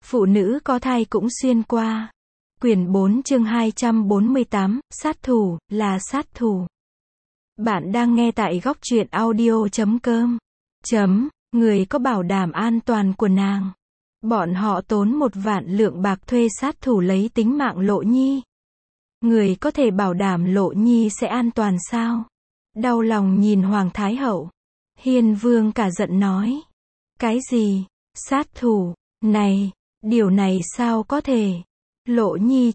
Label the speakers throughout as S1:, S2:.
S1: Phụ nữ có thai cũng xuyên qua. Quyển 4 chương 248, sát thủ, là sát thủ. Bạn đang nghe tại góc truyện audio.com. Người có bảo đảm an toàn của nàng. Bọn họ tốn 1 vạn lượng bạc thuê sát thủ lấy tính mạng Lộ Nhi. Người có thể bảo đảm Lộ Nhi sẽ an toàn sao? Đau lòng nhìn Hoàng Thái Hậu. Hiên Vương cả giận nói. Cái gì? Sát thủ? Này, điều này sao có thể? Lộ Nhi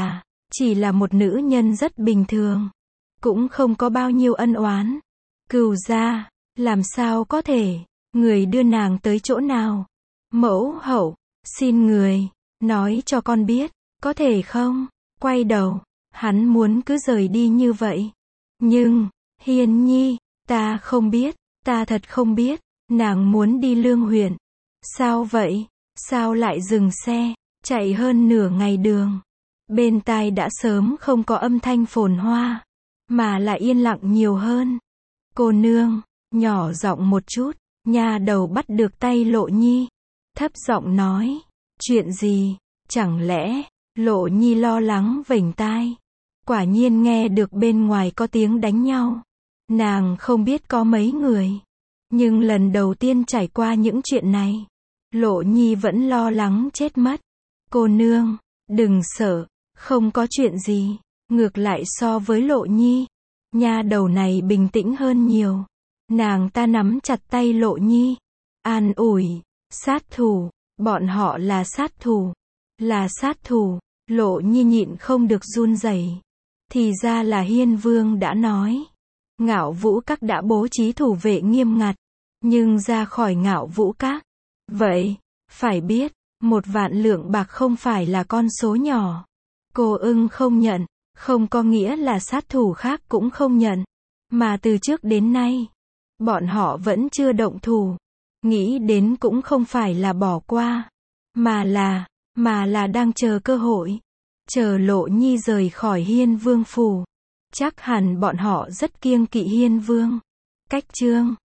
S1: chỉ là một nữ nhân rất bình thường. Cũng không có bao nhiêu ân oán. Cừu gia, làm sao có thể? Người đưa nàng tới chỗ nào? Mẫu hậu, xin người, nói cho con biết, có thể không? Quay đầu, hắn muốn cứ rời đi như vậy. Nhưng, Hiên Nhi, ta không biết, ta thật không biết, nàng muốn đi Lương huyện. Sao vậy? Sao lại dừng xe, chạy hơn nửa ngày đường? Bên tai đã sớm không có âm thanh phồn hoa, mà là yên lặng nhiều hơn. Cô nương, nhỏ giọng một chút, nha đầu bắt được tay Lộ Nhi. Thấp giọng nói, chuyện gì? Chẳng lẽ, Lộ Nhi lo lắng vểnh tai. Quả nhiên nghe được bên ngoài có tiếng đánh nhau. Nàng không biết có mấy người. Nhưng lần đầu tiên trải qua những chuyện này. Lộ Nhi vẫn lo lắng chết mất. Cô nương, đừng sợ, không có chuyện gì. Ngược lại so với Lộ Nhi, nha đầu này bình tĩnh hơn nhiều. Nàng ta nắm chặt tay Lộ Nhi, an ủi, sát thủ, bọn họ là sát thủ. Là sát thủ, Lộ Nhi nhịn không được run rẩy. Thì ra là Hiên Vương đã nói. Ngạo Vũ Các đã bố trí thủ vệ nghiêm ngặt. Nhưng ra khỏi Ngạo Vũ Các. Vậy, phải biết, 1 vạn lượng bạc không phải là con số nhỏ. Cô ưng không nhận, không có nghĩa là sát thủ khác cũng không nhận. Mà từ trước đến nay, bọn họ vẫn chưa động thủ. Nghĩ đến cũng không phải là bỏ qua. Mà là đang chờ cơ hội. Chờ Lộ Nhi rời khỏi Hiên Vương phủ. Chắc hẳn bọn họ rất kiêng kỵ Hiên Vương. Cách chương